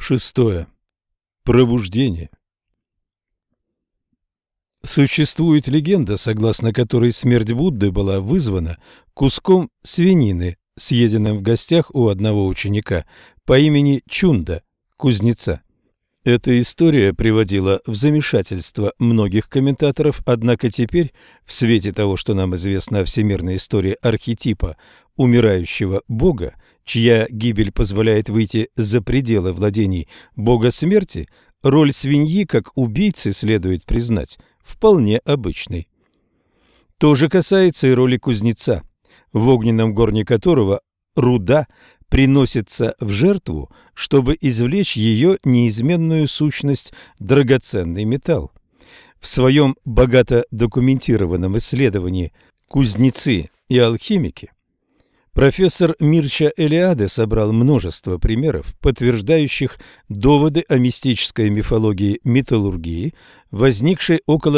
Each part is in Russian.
Шестое. Пробуждение. Существует легенда, согласно которой смерть Будды была вызвана куском свинины, съеденным в гостях у одного ученика по имени Чунда, кузнеца. Эта история приводила в замешательство многих комментаторов, однако теперь, в свете того, что нам известно о всемирной истории архетипа умирающего бога, чья гибель позволяет выйти за пределы владений бога смерти, роль свиньи как убийцы следует признать вполне обычной. То же касается и роли кузнеца, в огненном горне которого руда приносится в жертву, чтобы извлечь ее неизменную сущность – драгоценный металл. В своем богато документированном исследовании «Кузнецы и алхимики» профессор Мирча Элиаде собрал множество примеров, подтверждающих доводы о мистической мифологии металлургии, возникшей около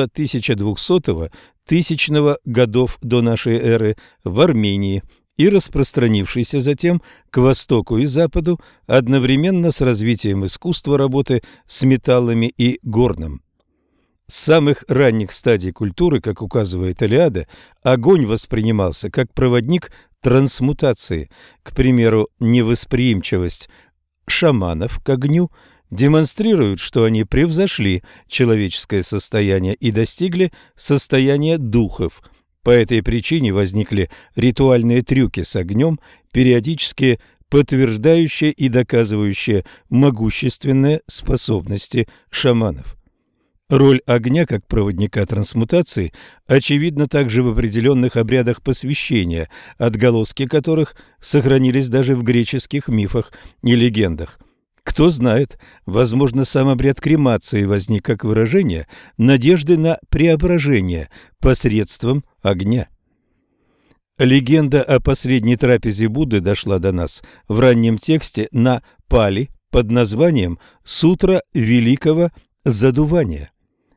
1200-1000 годов до нашей эры в Армении и распространившейся затем к востоку и западу одновременно с развитием искусства работы с металлами и горном. С самых ранних стадий культуры, как указывает Элиаде, огонь воспринимался как проводник трансмутации. К примеру, невосприимчивость шаманов к огню демонстрирует, что они превзошли человеческое состояние и достигли состояния духов. По этой причине возникли ритуальные трюки с огнем, периодически подтверждающие и доказывающие могущественные способности шаманов. Роль огня как проводника трансмутации очевидна также в определенных обрядах посвящения, отголоски которых сохранились даже в греческих мифах и легендах. Кто знает, возможно, сам обряд кремации возник как выражение надежды на преображение посредством огня. Легенда о последней трапезе Будды дошла до нас в раннем тексте на пали под названием «Сутра Великого Задувания».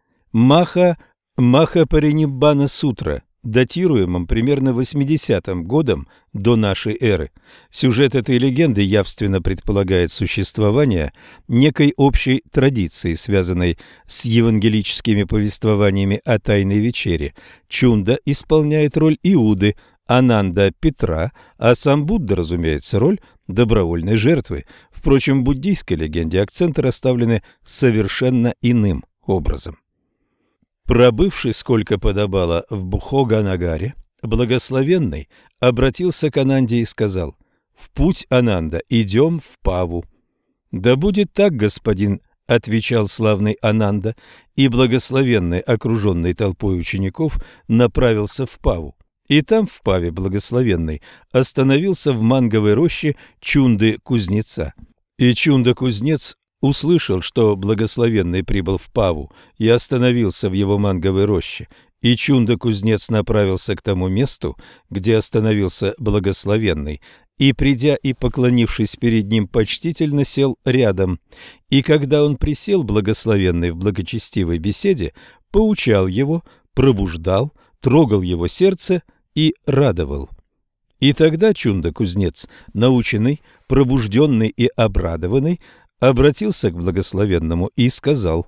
Махапариниббана сутра, датируемом примерно 80-м годом до нашей эры. Сюжет этой легенды явственно предполагает существование некой общей традиции, связанной с евангелическими повествованиями о Тайной вечере. Чунда исполняет роль Иуды, Ананда – Петра, а сам Будда, разумеется, роль добровольной жертвы. Впрочем, в буддийской легенде акценты расставлены совершенно иным образом. Пробывший, сколько подобало, в Бхоганагаре, благословенный обратился к Ананде и сказал: «В путь, Ананда, идем в Паву». «Да будет так, господин», — отвечал славный Ананда, и благословенный, окруженный толпой учеников, направился в Паву. И там, в Паве, благословенный остановился в манговой роще Чунды-кузнеца. И Чунда-кузнец услышал, что благословенный прибыл в Паву, и остановился в его манговой роще, и Чунда-кузнец направился к тому месту, где остановился благословенный, и, придя и поклонившись перед ним, почтительно сел рядом. И когда он присел, благословенный в благочестивой беседе поучал его, пробуждал, трогал его сердце и радовал. И тогда Чунда-кузнец, наученный, пробужденный и обрадованный, обратился к благословенному и сказал: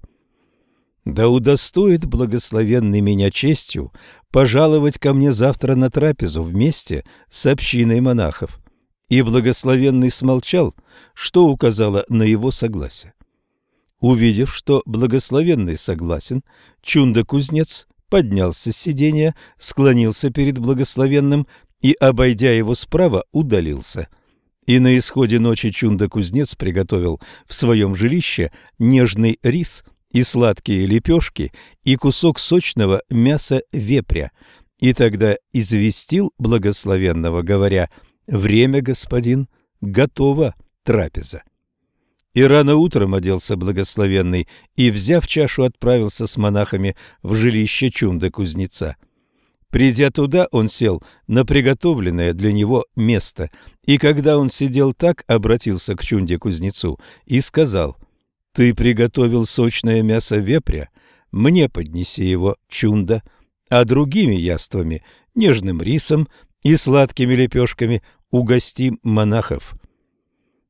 «Да удостоит благословенный меня честью пожаловать ко мне завтра на трапезу вместе с общиной монахов». И благословенный смолчал, что указало на его согласие. Увидев, что благословенный согласен, Чунда-кузнец поднялся с сиденья, склонился перед благословенным и, обойдя его справа, удалился. И на исходе ночи Чунда-кузнец приготовил в своем жилище нежный рис и сладкие лепешки и кусок сочного мяса вепря. И тогда известил благословенного, говоря: «Время, господин, готова трапеза». И рано утром оделся благословенный и, взяв чашу, отправился с монахами в жилище Чунда-кузнеца. Придя туда, он сел на приготовленное для него место, и когда он сидел так, обратился к Чунде-кузнецу и сказал: «Ты приготовил сочное мясо вепря, мне поднеси его, Чунда, а другими яствами, нежным рисом и сладкими лепешками угости монахов».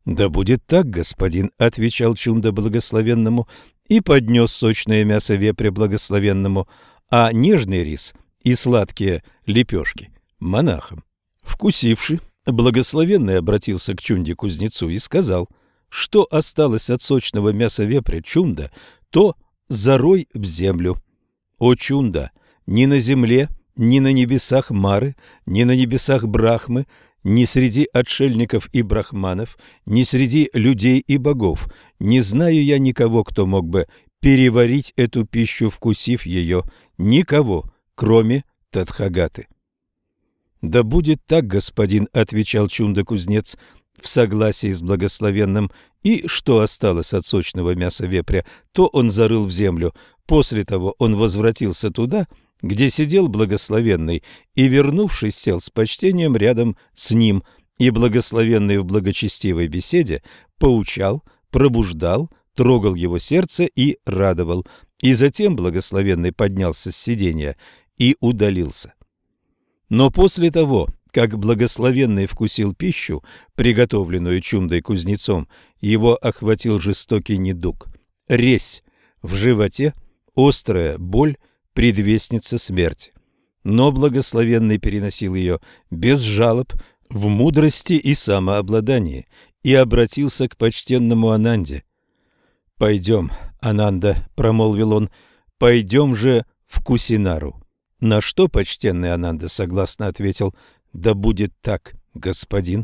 «Да будет так, господин», — отвечал Чунда благословенному, и поднес сочное мясо вепря благословенному, а нежный рис и сладкие лепешки монахам. Вкусивши, благословенный обратился к Чунде-кузнецу и сказал: «Что осталось от сочного мяса вепря, Чунда, то зарой в землю». «О, Чунда, ни на земле, ни на небесах Мары, ни на небесах Брахмы, ни среди отшельников и брахманов, ни среди людей и богов не знаю я никого, кто мог бы переварить эту пищу, вкусив ее, никого, кроме Тадхагаты». «Да будет так, господин», — отвечал Чунда-кузнец в согласии с благословенным, и что осталось от сочного мяса вепря, то он зарыл в землю. После того он возвратился туда, где сидел благословенный, и, вернувшись, сел с почтением рядом с ним, и благословенный в благочестивой беседе поучал, пробуждал, трогал его сердце и радовал. И затем благословенный поднялся с сиденья и удалился. Но после того, как благословенный вкусил пищу, приготовленную Чундой-кузнецом, его охватил жестокий недуг, резь в животе, острая боль, предвестница смерти. Но благословенный переносил ее без жалоб, в мудрости и самообладании, и обратился к почтенному Ананде. «Пойдем, Ананда», — промолвил он, — «пойдем же в Кусинару». На что почтенный Ананда согласно ответил: «Да будет так, господин».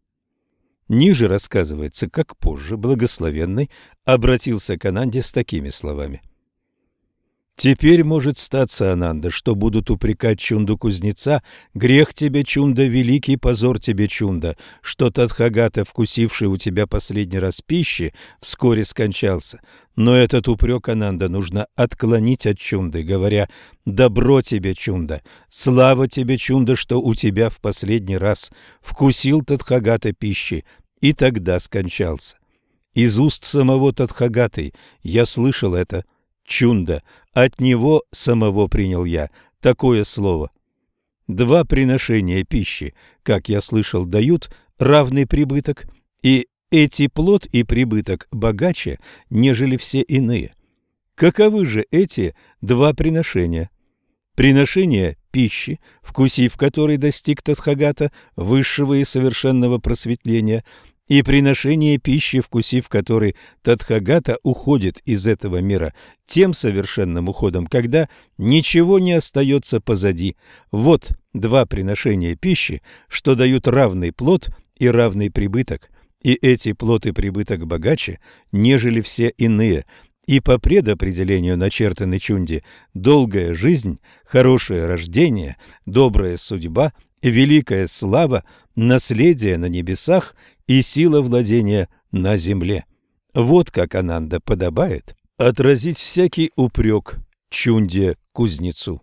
Ниже рассказывается, как позже благословенный обратился к Ананде с такими словами: «Теперь может статься, Ананда, что будут упрекать Чунду-кузнеца: грех тебе, Чунда, великий позор тебе, Чунда, что Тадхагата, вкусивший у тебя последний раз пищи, вскоре скончался. Но этот упрек, Ананда, нужно отклонить от Чунды, говоря: добро тебе, Чунда, слава тебе, Чунда, что у тебя в последний раз вкусил Тадхагата пищи и тогда скончался. Из уст самого Тадхагаты я слышал это, Чунда, от него самого принял я такое слово. Два приношения пищи, как я слышал, дают равный прибыток, и эти плод и прибыток богаче, нежели все иные. Каковы же эти два приношения? Приношение пищи, вкусив которой достиг Тадхагата высшего и совершенного просветления, и приношение пищи, вкусив которой Тадхагата уходит из этого мира тем совершенным уходом, когда ничего не остается позади. Вот два приношения пищи, что дают равный плод и равный прибыток, и эти плод и прибыток богаче, нежели все иные, и по предопределению начертаны Чунде долгая жизнь, хорошее рождение, добрая судьба, великая слава, наследие на небесах и сила владения на земле. Вот как, Ананда, подобает отразить всякий упрек Чунде-кузнецу.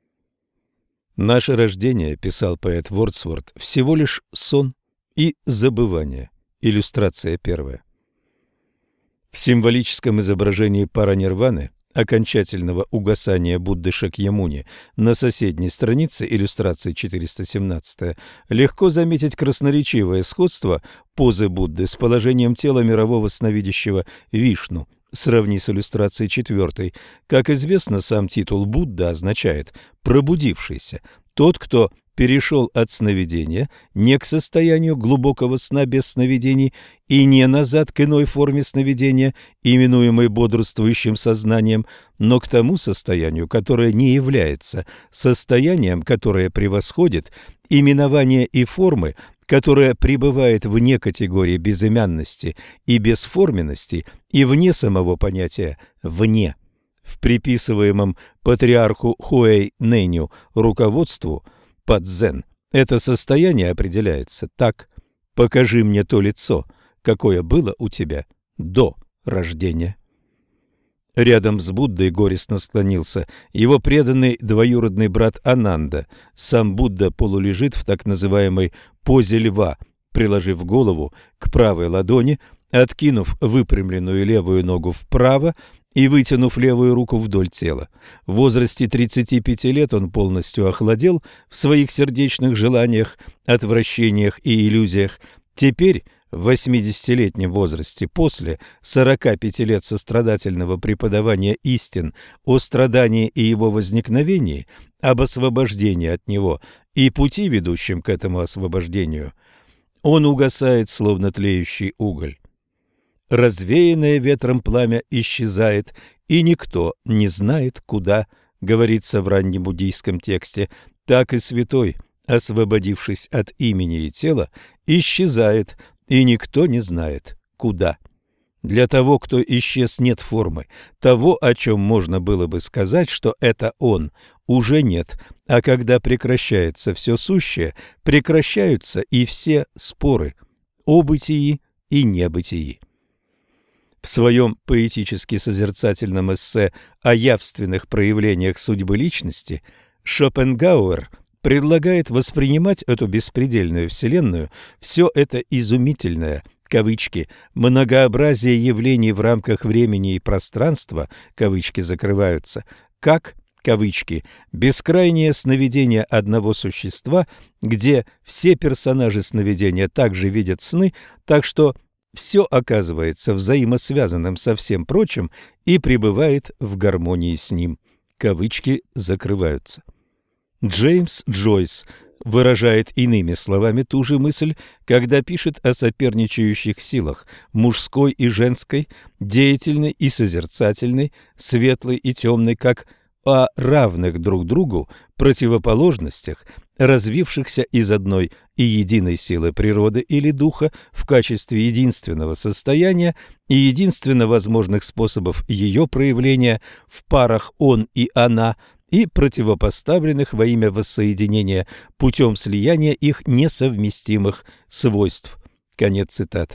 «Наше рождение, — писал поэт Вордсворт, — всего лишь сон и забывание». Иллюстрация первая. В символическом изображении паранирваны, окончательного угасания Будды Шакьямуни, на соседней странице, иллюстрации 417, легко заметить красноречивое сходство позы Будды с положением тела мирового сновидящего Вишну. Сравни с иллюстрацией 4. Как известно, сам титул Будда означает «пробудившийся», тот, кто перешел от сновидения не к состоянию глубокого сна без сновидений и не назад к иной форме сновидения, именуемой бодрствующим сознанием, но к тому состоянию, которое не является состоянием, которое превосходит именование и формы, которое пребывает вне категории безымянности и бесформенности и вне самого понятия «вне». В приписываемом патриарху Хуэй-Нэню руководству под дзен это состояние определяется так: «Покажи мне то лицо, какое было у тебя до рождения». Рядом с Буддой горестно склонился его преданный двоюродный брат Ананда. Сам Будда полулежит в так называемой позе льва, приложив голову к правой ладони, откинув выпрямленную левую ногу вправо и вытянув левую руку вдоль тела. В возрасте 35 лет он полностью охладел в своих сердечных желаниях, отвращениях и иллюзиях. Теперь, в 80-летнем возрасте после 45 лет сострадательного преподавания истин о страдании и его возникновении, об освобождении от него и пути, ведущем к этому освобождению, он угасает, словно тлеющий уголь. Развеянное ветром пламя исчезает, и никто не знает, куда, говорится в раннем буддийском тексте, так и святой, освободившись от имени и тела, исчезает, и никто не знает, куда. Для того, кто исчез, нет формы. Того, о чем можно было бы сказать, что это он, уже нет. А когда прекращается все сущее, прекращаются и все споры о бытии и небытии. В своем поэтически-созерцательном эссе о явственных проявлениях судьбы личности Шопенгауэр предлагает воспринимать эту беспредельную вселенную, все это изумительное, кавычки, многообразие явлений в рамках времени и пространства, кавычки закрываются, как, кавычки, бескрайнее сновидение одного существа, где все персонажи сновидения также видят сны, так что все оказывается взаимосвязанным со всем прочим и пребывает в гармонии с ним. Кавычки закрываются. Джеймс Джойс выражает иными словами ту же мысль, когда пишет о соперничающих силах мужской и женской, деятельной и созерцательной, светлой и темной, как о равных друг другу противоположностях, развившихся из одной и единой силы природы или духа в качестве единственного состояния и единственно возможных способов ее проявления в парах «он» и «она», и противопоставленных во имя воссоединения путем слияния их несовместимых свойств. Конец цитаты.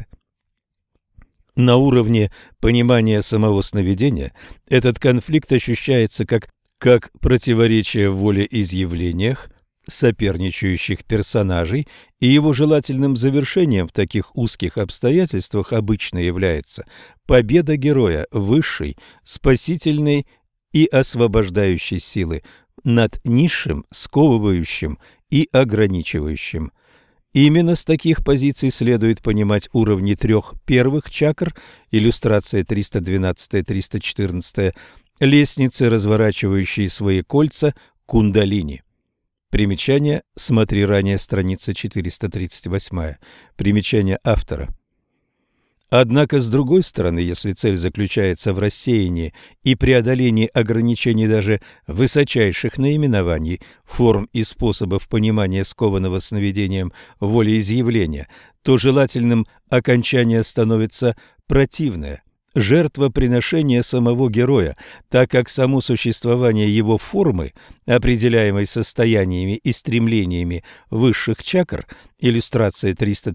На уровне понимания самого сновидения этот конфликт ощущается как противоречие в волеизъявлениях соперничающих персонажей, и его желательным завершением в таких узких обстоятельствах обычно является победа героя высшей, спасительной и освобождающей силы над низшим, сковывающим и ограничивающим. Именно с таких позиций следует понимать уровни трех первых чакр, иллюстрация 312-314, лестницы, разворачивающие свои кольца, кундалини. Примечание, смотри ранее, страница 438. Примечание автора. Однако, с другой стороны, если цель заключается в рассеянии и преодолении ограничений даже высочайших наименований, форм и способов понимания скованного сновидением волеизъявления, то желательным окончание становится противное – жертвоприношение самого героя, так как само существование его формы, определяемой состояниями и стремлениями высших чакр, иллюстрация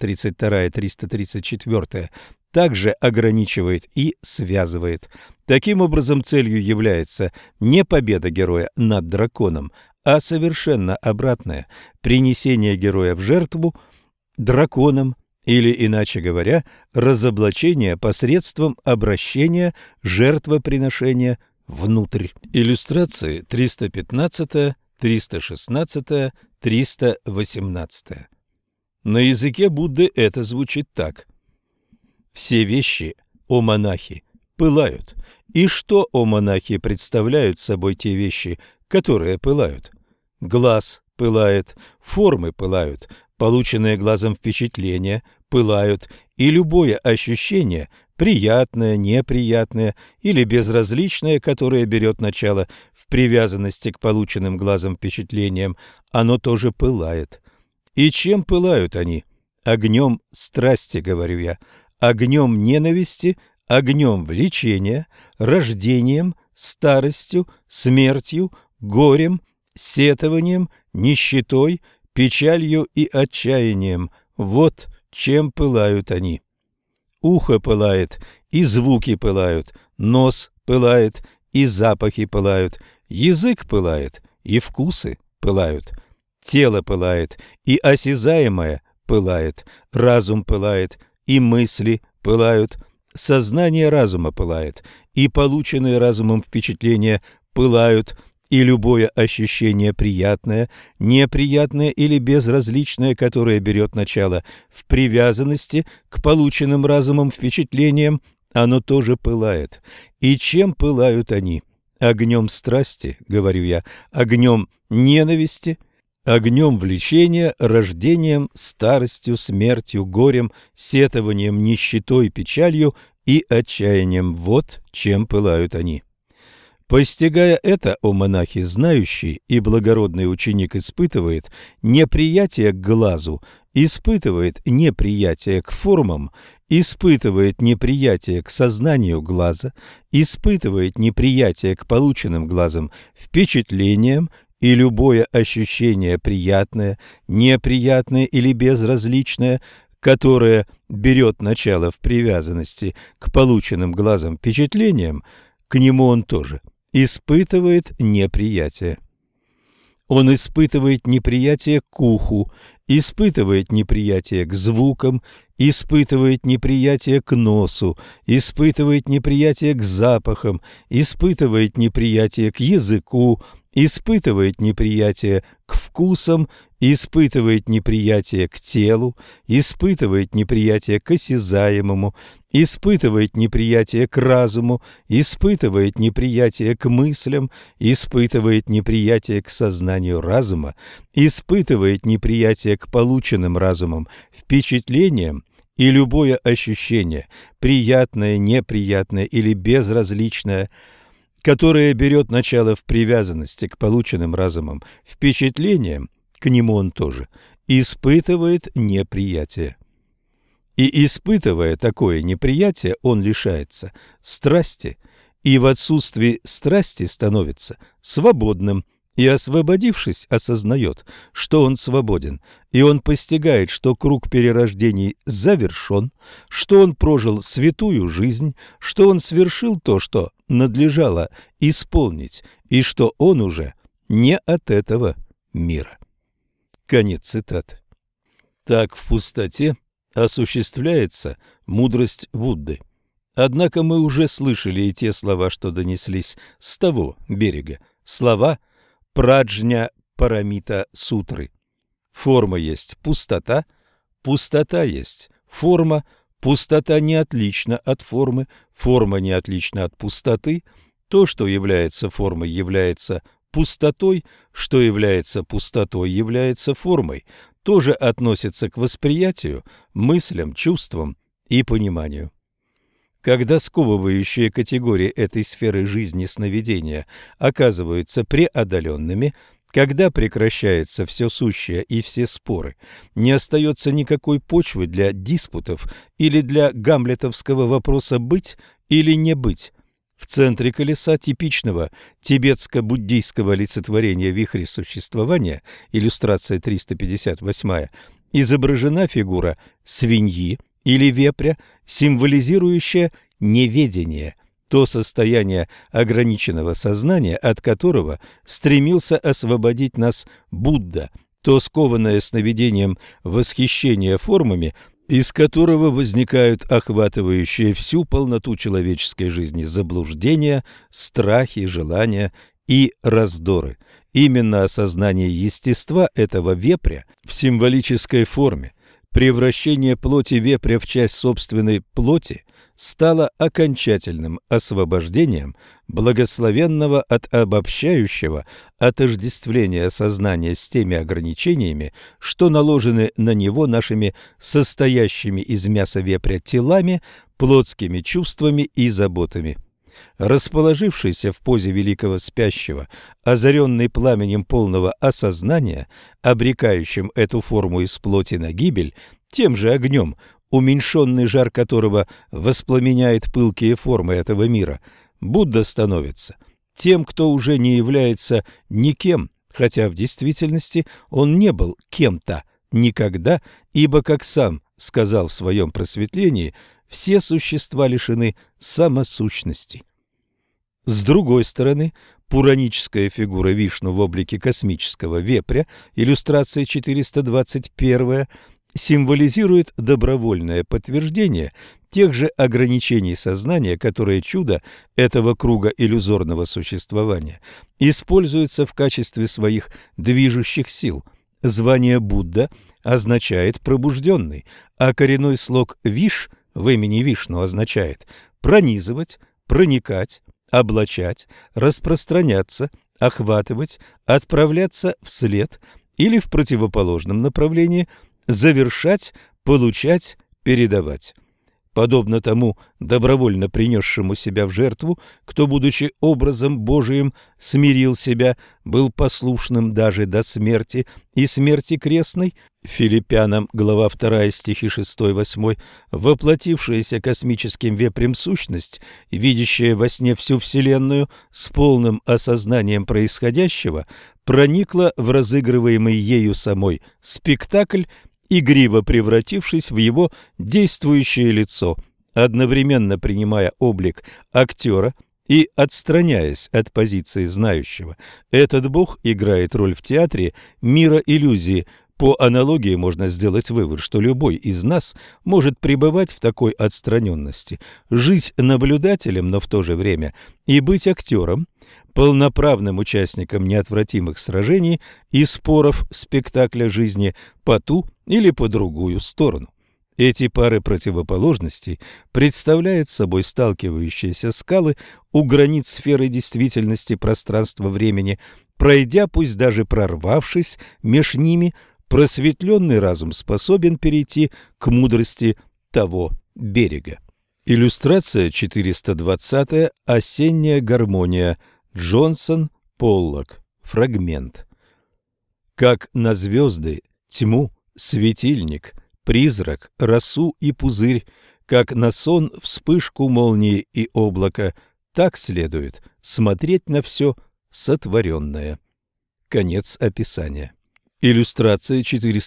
332-334, также ограничивает и связывает. Таким образом, целью является не победа героя над драконом, а совершенно обратное – принесение героя в жертву драконам, или, иначе говоря, разоблачение посредством обращения жертвоприношения внутрь. Иллюстрации 315, 316, 318. На языке Будды это звучит так. Все вещи, о монахи, пылают. И что, о монахи, представляют собой те вещи, которые пылают? Глаз пылает, формы пылают, полученные глазом впечатления пылают, и любое ощущение, приятное, неприятное или безразличное, которое берет начало в привязанности к полученным глазом впечатлениям, оно тоже пылает. И чем пылают они? Огнем страсти, говорю я, огнем ненависти, огнем влечения, рождением, старостью, смертью, горем, сетованием, нищетой, печалью и отчаянием. Вот чем пылают они. Ухо пылает, и звуки пылают, нос пылает, и запахи пылают, язык пылает, и вкусы пылают, тело пылает, и осязаемое пылает, разум пылает, и мысли пылают, сознание разума пылает, и полученные разумом впечатления пылают, и любое ощущение приятное, неприятное или безразличное, которое берет начало в привязанности к полученным разумом впечатлениям, оно тоже пылает. И чем пылают они? Огнем страсти, говорю я, огнем ненависти, огнем влечения, рождением, старостью, смертью, горем, сетованием, нищетой, печалью и отчаянием. Вот чем пылают они. Постигая это, о монахи, знающий и благородный ученик испытывает неприятие к глазу, испытывает неприятие к формам, испытывает неприятие к сознанию глаза, испытывает неприятие к полученным глазом впечатлениям, и любое ощущение приятное, неприятное или безразличное, которое берет начало в привязанности к полученным глазом впечатлениям, к нему он тоже испытывает неприятие. Он испытывает неприятие к уху, испытывает неприятие к звукам, испытывает неприятие к носу, испытывает неприятие к запахам, испытывает неприятие к языку, испытывает неприятие к вкусам, испытывает неприятие к телу, испытывает неприятие к осязаемому, испытывает неприятие к разуму, испытывает неприятие к мыслям, испытывает неприятие к сознанию разума, испытывает неприятие к полученным разумом впечатлениям, и любое ощущение, приятное, неприятное или безразличное, которое берет начало в привязанности к полученным разумом впечатлениям, к нему он тоже испытывает неприятие. И, испытывая такое неприятие, он лишается страсти, и в отсутствии страсти становится свободным, и, освободившись, осознает, что он свободен, и он постигает, что круг перерождений завершен, что он прожил святую жизнь, что он свершил то, что надлежало исполнить, и что он уже не от этого мира. Конец цитаты. Так в пустоте осуществляется мудрость Будды. Однако мы уже слышали и те слова, что донеслись с того берега, слова Праджня Парамита Сутры. Форма есть пустота, пустота есть форма, пустота не отлична от формы, форма не отлична от пустоты, то, что является формой, является пустотой, что является пустотой, является формой, тоже относится к восприятию, мыслям, чувствам и пониманию. Когда сковывающие категории этой сферы жизни сновидения оказываются преодоленными, когда прекращается все сущее и все споры, не остается никакой почвы для диспутов или для гамлетовского вопроса «быть» или «не быть». В центре колеса типичного тибетско-буддийского олицетворения вихря существования, иллюстрация 358, изображена фигура свиньи или вепря, символизирующая неведение, то состояние ограниченного сознания, от которого стремился освободить нас Будда, то скованное сновидением восхищение формами, из которого возникают охватывающие всю полноту человеческой жизни заблуждения, страхи, желания и раздоры. Именно осознание естества этого вепря в символической форме, превращение плоти вепря в часть собственной плоти, стало окончательным освобождением благословенного от обобщающего отождествления сознания с теми ограничениями, что наложены на него нашими состоящими из мяса вепря телами, плотскими чувствами и заботами. Расположившийся в позе великого спящего, озаренный пламенем полного осознания, обрекающим эту форму из плоти на гибель, тем же огнем, уменьшенный жар которого воспламеняет пылкие формы этого мира, Будда становится тем, кто уже не является никем, хотя в действительности он не был кем-то никогда, ибо, как сам сказал в своем просветлении, все существа лишены самосущности. С другой стороны, пураническая фигура Вишну в облике космического вепря, иллюстрация 421, символизирует добровольное подтверждение тех же ограничений сознания, которые чудо этого круга иллюзорного существования используется в качестве своих движущих сил. Звание Будда означает «пробужденный», а коренной слог «виш» в имени Вишну означает «пронизывать», «проникать», «облачать», «распространяться», «охватывать», «отправляться вслед» или в противоположном направлении «завершать», «получать», «передавать». Подобно тому добровольно принесшему себя в жертву, кто, будучи образом Божиим, смирил себя, был послушным даже до смерти и смерти крестной, Филиппянам, глава 2, стихи 6-8, воплотившаяся космическим вепрем сущность, видящая во сне всю Вселенную с полным осознанием происходящего, проникла в разыгрываемый ею самой спектакль, игриво превратившись в его действующее лицо, одновременно принимая облик актера и отстраняясь от позиции знающего. Этот бог играет роль в театре мира иллюзии. По аналогии можно сделать вывод, что любой из нас может пребывать в такой отстраненности, жить наблюдателем, но в то же время и быть актером, полноправным участником неотвратимых сражений и споров спектакля жизни по ту или по другую сторону. Эти пары противоположностей представляют собой сталкивающиеся скалы у границ сферы действительности пространства-времени, пройдя, пусть даже прорвавшись меж ними, просветленный разум способен перейти к мудрости того берега. Иллюстрация 420. Осенняя гармония. Джонсон, Поллок. Фрагмент. Как на звезды, тьму, светильник, призрак, росу и пузырь, как на сон, вспышку молнии и облака, так следует смотреть на все сотворенное. Конец описания. Иллюстрация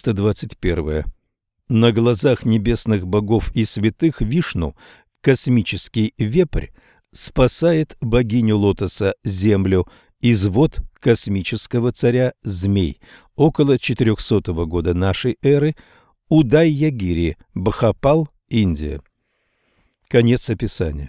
421. На глазах небесных богов и святых Вишну космический вепрь спасает богиню лотоса Землю из вод космического царя Змей около 400 года нашей эры, Удайягири, Бхопал, Индия. Конец описания.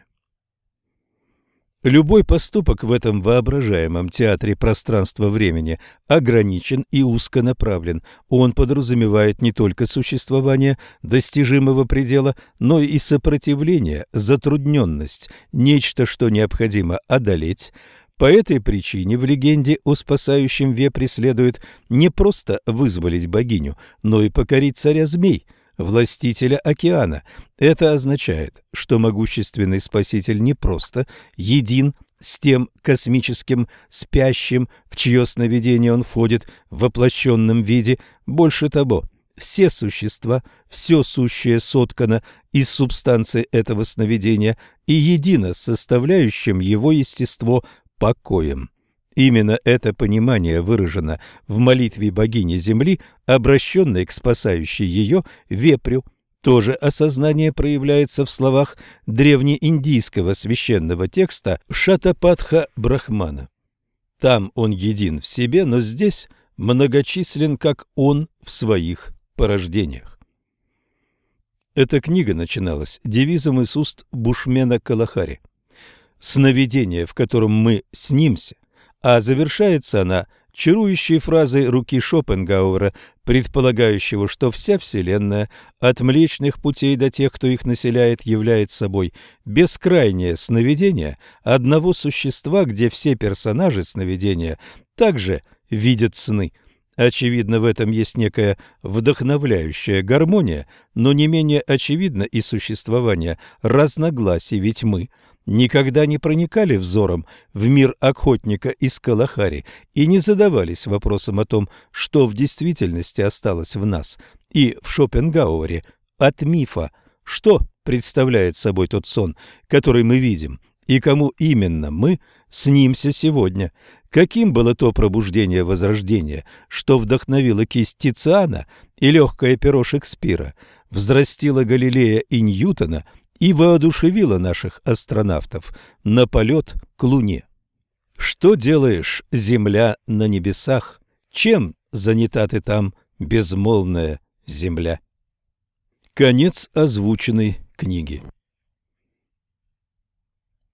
Любой поступок в этом воображаемом театре пространства-времени ограничен и узконаправлен. Он подразумевает не только существование достижимого предела, но и сопротивление, затрудненность, нечто, что необходимо одолеть. По этой причине в легенде о спасающем вепре следует не просто вызволить богиню, но и покорить царя змей, властителя океана. Это означает, что могущественный спаситель не просто един с тем космическим спящим, в чье сновидение он входит в воплощенном виде. Больше того, все существа, все сущее соткано из субстанции этого сновидения и едино с составляющим его естество покоем. Именно это понимание выражено в молитве богини Земли, обращенной к спасающей ее вепрю. То же осознание проявляется в словах древнеиндийского священного текста Шатапатха Брахмана. Там он един в себе, но здесь многочислен, как он в своих порождениях. Эта книга начиналась девизом из уст бушмена Калахари «Сновидение, в котором мы снимся», а завершается она чарующей фразой руки Шопенгауэра, предполагающего, что вся Вселенная, от Млечных путей до тех, кто их населяет, является собой бескрайнее сновидение одного существа, где все персонажи сновидения также видят сны. Очевидно, в этом есть некая вдохновляющая гармония, но не менее очевидно и существование разногласий, ведь мы никогда не проникали взором в мир охотника из Калахари и не задавались вопросом о том, что в действительности осталось в нас и в Шопенгауэре от мифа, что представляет собой тот сон, который мы видим, и кому именно мы снимся сегодня. Каким было то пробуждение возрождения, что вдохновило кисть Тициана и легкое перо Шекспира, взрастило Галилея и Ньютона и воодушевило наших астронавтов на полет к Луне? Что делаешь, Земля, на небесах? Чем занята ты там, безмолвная Земля? Конец озвученной книги.